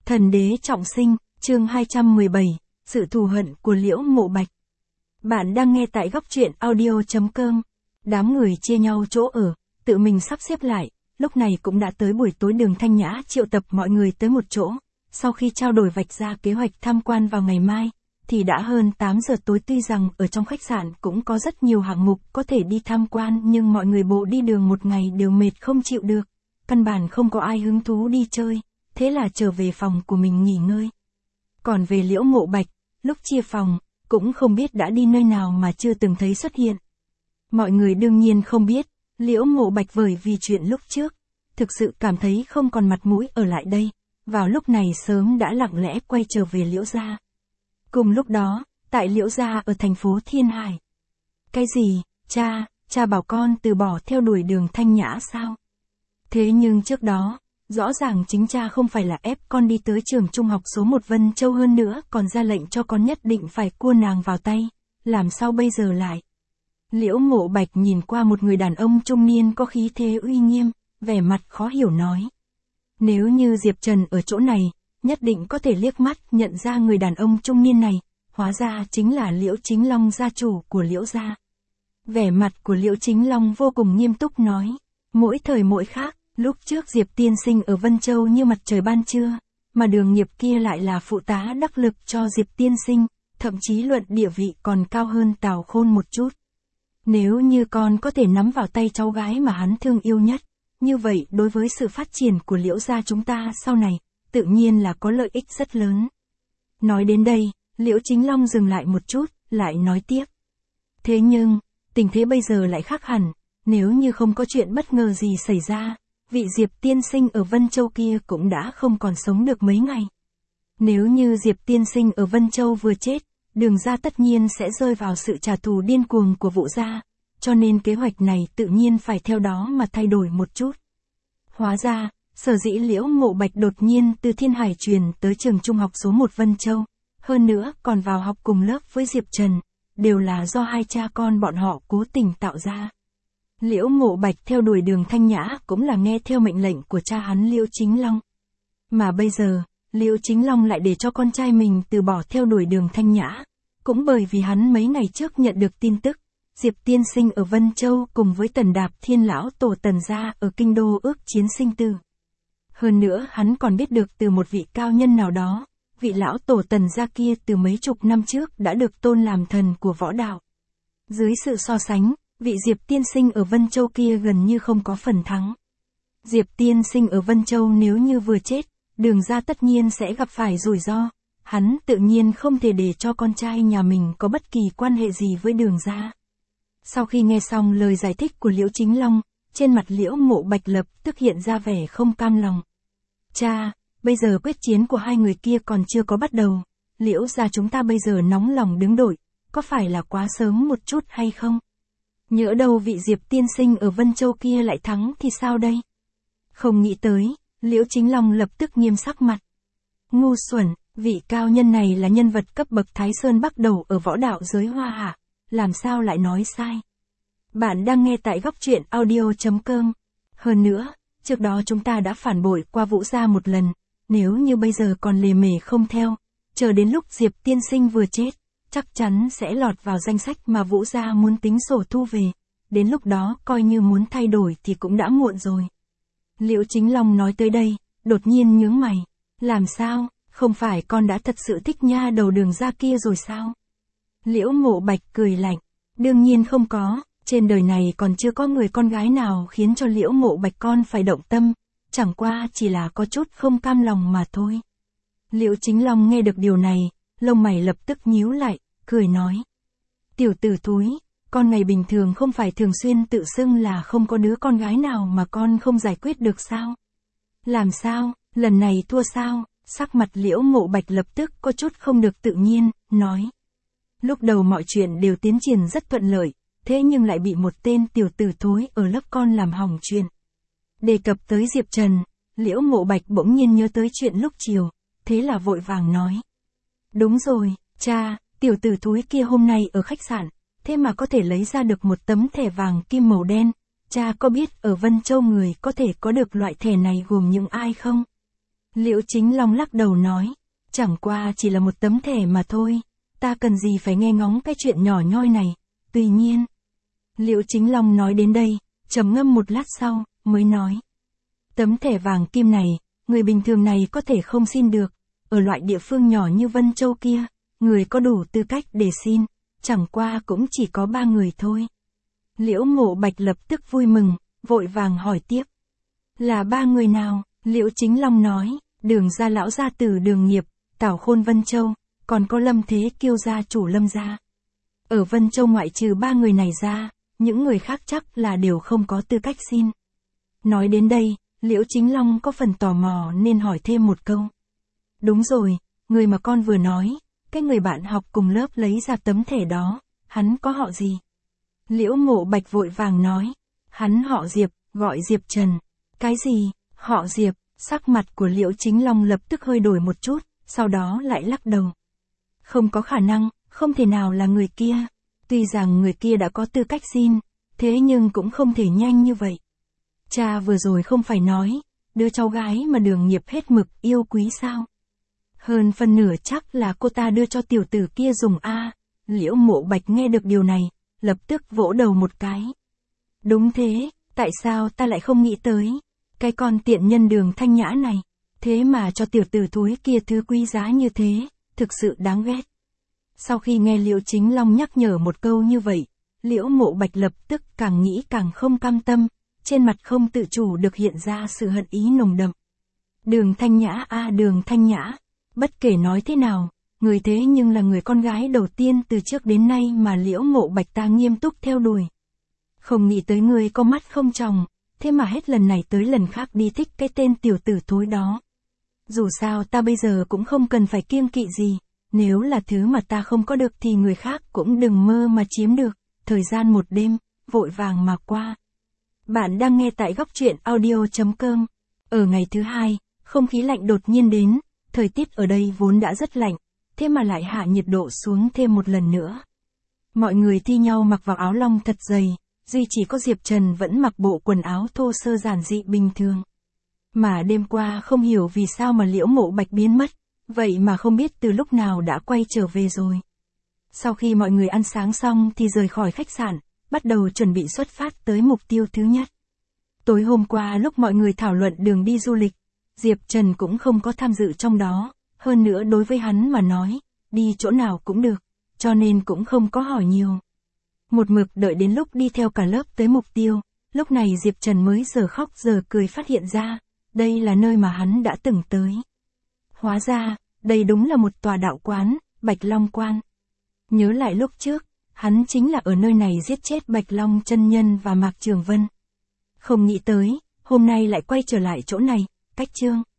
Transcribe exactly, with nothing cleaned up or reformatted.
Thần đế trọng sinh, chương hai trăm mười bảy, sự thù hận của Liễu Mộ Bạch. Bạn đang nghe tại góc truyện audio chấm com. Đám người chia nhau chỗ ở, tự mình sắp xếp lại, lúc này cũng đã tới buổi tối. Đường Thanh Nhã triệu tập mọi người tới một chỗ, sau khi trao đổi vạch ra kế hoạch tham quan vào ngày mai, thì đã hơn tám giờ tối. Tuy rằng ở trong khách sạn cũng có rất nhiều hạng mục có thể đi tham quan, nhưng mọi người bộ đi đường một ngày đều mệt không chịu được, căn bản không có ai hứng thú đi chơi, thế là trở về phòng của mình nghỉ ngơi. Còn về Liễu Mộ Bạch, lúc chia phòng, cũng không biết đã đi nơi nào mà chưa từng thấy xuất hiện. Mọi người đương nhiên không biết, Liễu Mộ Bạch bởi vì chuyện lúc trước, thực sự cảm thấy không còn mặt mũi ở lại đây, vào lúc này sớm đã lặng lẽ quay trở về Liễu gia. Cùng lúc đó, tại Liễu gia ở thành phố Thiên Hải. Cái gì, cha, cha bảo con từ bỏ theo đuổi Đường Thanh Nhã sao? Thế nhưng trước đó, rõ ràng chính cha không phải là ép con đi tới trường trung học số một Vân Châu, hơn nữa còn ra lệnh cho con nhất định phải cua nàng vào tay, làm sao bây giờ lại? Liễu Mộ Bạch nhìn qua một người đàn ông trung niên có khí thế uy nghiêm, vẻ mặt khó hiểu nói. Nếu như Diệp Trần ở chỗ này, nhất định có thể liếc mắt nhận ra người đàn ông trung niên này, hóa ra chính là Liễu Chính Long, gia chủ của Liễu gia. Vẻ mặt của Liễu Chính Long vô cùng nghiêm túc nói, mỗi thời mỗi khác. Lúc trước Diệp tiên sinh ở Vân Châu như mặt trời ban trưa, mà Đường Nghiệp kia lại là phụ tá đắc lực cho Diệp tiên sinh, thậm chí luận địa vị còn cao hơn Tào Khôn một chút. Nếu như con có thể nắm vào tay cháu gái mà hắn thương yêu nhất, như vậy đối với sự phát triển của Liễu gia chúng ta sau này, tự nhiên là có lợi ích rất lớn. Nói đến đây, Liễu Chính Long dừng lại một chút, lại nói tiếp. Thế nhưng, tình thế bây giờ lại khác hẳn, nếu như không có chuyện bất ngờ gì xảy ra, vị Diệp tiên sinh ở Vân Châu kia cũng đã không còn sống được mấy ngày. Nếu như Diệp tiên sinh ở Vân Châu vừa chết, Đường gia tất nhiên sẽ rơi vào sự trả thù điên cuồng của Vũ gia, cho nên kế hoạch này tự nhiên phải theo đó mà thay đổi một chút. Hóa ra, sở dĩ Liễu Mộ Bạch đột nhiên từ Thiên Hải truyền tới trường trung học số một Vân Châu, hơn nữa còn vào học cùng lớp với Diệp Trần, đều là do hai cha con bọn họ cố tình tạo ra. Liễu Mộ Bạch theo đuổi Đường Thanh Nhã cũng là nghe theo mệnh lệnh của cha hắn Liễu Chính Long. Mà bây giờ, Liễu Chính Long lại để cho con trai mình từ bỏ theo đuổi Đường Thanh Nhã, cũng bởi vì hắn mấy ngày trước nhận được tin tức, Diệp tiên sinh ở Vân Châu cùng với Tần Đạp Thiên lão tổ Tần gia ở kinh đô ước chiến sinh tử. Hơn nữa hắn còn biết được từ một vị cao nhân nào đó, vị lão tổ Tần gia kia từ mấy chục năm trước đã được tôn làm thần của võ đạo. Dưới sự so sánh, vị Diệp tiên sinh ở Vân Châu kia gần như không có phần thắng. Diệp tiên sinh ở Vân Châu nếu như vừa chết, Đường gia tất nhiên sẽ gặp phải rủi ro, hắn tự nhiên không thể để cho con trai nhà mình có bất kỳ quan hệ gì với Đường gia. Sau khi nghe xong lời giải thích của Liễu Chính Long, trên mặt Liễu Mộ Bạch lập tức hiện ra vẻ không cam lòng. Cha, bây giờ quyết chiến của hai người kia còn chưa có bắt đầu, Liễu gia chúng ta bây giờ nóng lòng đứng đội, có phải là quá sớm một chút hay không? Nhỡ đâu vị Diệp tiên sinh ở Vân Châu kia lại thắng thì sao đây? Không nghĩ tới, Liễu Chính Long lập tức nghiêm sắc mặt. Ngu xuẩn, vị cao nhân này là nhân vật cấp bậc Thái Sơn Bắc Đầu ở võ đạo giới Hoa Hạ, làm sao lại nói sai? Bạn đang nghe tại góc truyện audio chấm com. Hơn nữa, trước đó chúng ta đã phản bội qua Vũ gia một lần, nếu như bây giờ còn lề mề không theo, chờ đến lúc Diệp tiên sinh vừa chết, chắc chắn sẽ lọt vào danh sách mà Vũ gia muốn tính sổ thu về, đến lúc đó coi như muốn thay đổi thì cũng đã muộn rồi. Liễu Chính Long nói tới đây, đột nhiên nhướng mày, làm sao, không phải con đã thật sự thích nha đầu Đường gia kia rồi sao? Liễu Mộ Bạch cười lạnh, đương nhiên không có, trên đời này còn chưa có người con gái nào khiến cho Liễu Mộ Bạch con phải động tâm, chẳng qua chỉ là có chút không cam lòng mà thôi. Liễu Chính Long nghe được điều này, lông mày lập tức nhíu lại, cười nói. Tiểu tử thúi, con ngày bình thường không phải thường xuyên tự xưng là không có đứa con gái nào mà con không giải quyết được sao? Làm sao, lần này thua sao? Sắc mặt Liễu Mộ Bạch lập tức có chút không được tự nhiên, nói. Lúc đầu mọi chuyện đều tiến triển rất thuận lợi, thế nhưng lại bị một tên tiểu tử thối ở lớp con làm hỏng chuyện. Đề cập tới Diệp Trần, Liễu Mộ Bạch bỗng nhiên nhớ tới chuyện lúc chiều, thế là vội vàng nói. Đúng rồi, cha, tiểu tử thối kia hôm nay ở khách sạn, thế mà có thể lấy ra được một tấm thẻ vàng kim màu đen, cha có biết ở Vân Châu người có thể có được loại thẻ này gồm những ai không? Liễu Chính Long lắc đầu nói, chẳng qua chỉ là một tấm thẻ mà thôi, ta cần gì phải nghe ngóng cái chuyện nhỏ nhoi này, tuy nhiên. Liễu Chính Long nói đến đây, trầm ngâm một lát sau, mới nói. Tấm thẻ vàng kim này, người bình thường này có thể không xin được, ở loại địa phương nhỏ như Vân Châu kia, người có đủ tư cách để xin, chẳng qua cũng chỉ có ba người thôi. Liễu Mộ Bạch lập tức vui mừng, vội vàng hỏi tiếp. Là ba người nào? Liễu Chính Long nói, Đường gia lão gia tử Đường Nghiệp, Tảo Khôn Vân Châu, còn có Lâm Thế Kiêu gia chủ Lâm gia. Ở Vân Châu ngoại trừ ba người này ra, những người khác chắc là đều không có tư cách xin. Nói đến đây, Liễu Chính Long có phần tò mò nên hỏi thêm một câu. Đúng rồi, người mà con vừa nói, cái người bạn học cùng lớp lấy ra tấm thẻ đó, hắn có họ gì? Liễu Mộ Bạch vội vàng nói, hắn họ Diệp, gọi Diệp Trần. Cái gì? Họ Diệp? Sắc mặt của Liễu Chính Long lập tức hơi đổi một chút, sau đó lại lắc đầu. Không có khả năng, không thể nào là người kia. Tuy rằng người kia đã có tư cách xin, thế nhưng cũng không thể nhanh như vậy. Cha vừa rồi không phải nói, đứa cháu gái mà Đường Nghiệp hết mực yêu quý sao? Hơn phần nửa chắc là cô ta đưa cho tiểu tử kia dùng a. Liễu Mộ Bạch nghe được điều này, lập tức vỗ đầu một cái. Đúng thế, tại sao ta lại không nghĩ tới? Cái con tiện nhân Đường Thanh Nhã này, thế mà cho tiểu tử thúi kia thứ quý giá như thế, thực sự đáng ghét. Sau khi nghe Liễu Chính Long nhắc nhở một câu như vậy, Liễu Mộ Bạch lập tức càng nghĩ càng không cam tâm, trên mặt không tự chủ được hiện ra sự hận ý nồng đậm. Đường Thanh Nhã a à, Đường Thanh Nhã, bất kể nói thế nào, người thế nhưng là người con gái đầu tiên từ trước đến nay mà Liễu Mộ Bạch ta nghiêm túc theo đuổi. Không nghĩ tới người có mắt không tròng, thế mà hết lần này tới lần khác đi thích cái tên tiểu tử thối đó. Dù sao ta bây giờ cũng không cần phải kiêng kỵ gì, nếu là thứ mà ta không có được thì người khác cũng đừng mơ mà chiếm được. Thời gian một đêm, vội vàng mà qua. Bạn đang nghe tại góc truyện audio chấm com. Ở ngày thứ hai, không khí lạnh đột nhiên đến, thời tiết ở đây vốn đã rất lạnh, thế mà lại hạ nhiệt độ xuống thêm một lần nữa. Mọi người thi nhau mặc vào áo lông thật dày, duy chỉ có Diệp Trần vẫn mặc bộ quần áo thô sơ giản dị bình thường. Mà đêm qua không hiểu vì sao mà Liễu Mộ Bạch biến mất, vậy mà không biết từ lúc nào đã quay trở về rồi. Sau khi mọi người ăn sáng xong thì rời khỏi khách sạn, bắt đầu chuẩn bị xuất phát tới mục tiêu thứ nhất. Tối hôm qua lúc mọi người thảo luận đường đi du lịch, Diệp Trần cũng không có tham dự trong đó, hơn nữa đối với hắn mà nói, đi chỗ nào cũng được, cho nên cũng không có hỏi nhiều. Một mực đợi đến lúc đi theo cả lớp tới mục tiêu, lúc này Diệp Trần mới giờ khóc giờ cười phát hiện ra, đây là nơi mà hắn đã từng tới. Hóa ra, đây đúng là một tòa đạo quán, Bạch Long Quan. Nhớ lại lúc trước, hắn chính là ở nơi này giết chết Bạch Long chân nhân và Mạc Trường Vân. Không nghĩ tới, hôm nay lại quay trở lại chỗ này, cách chương.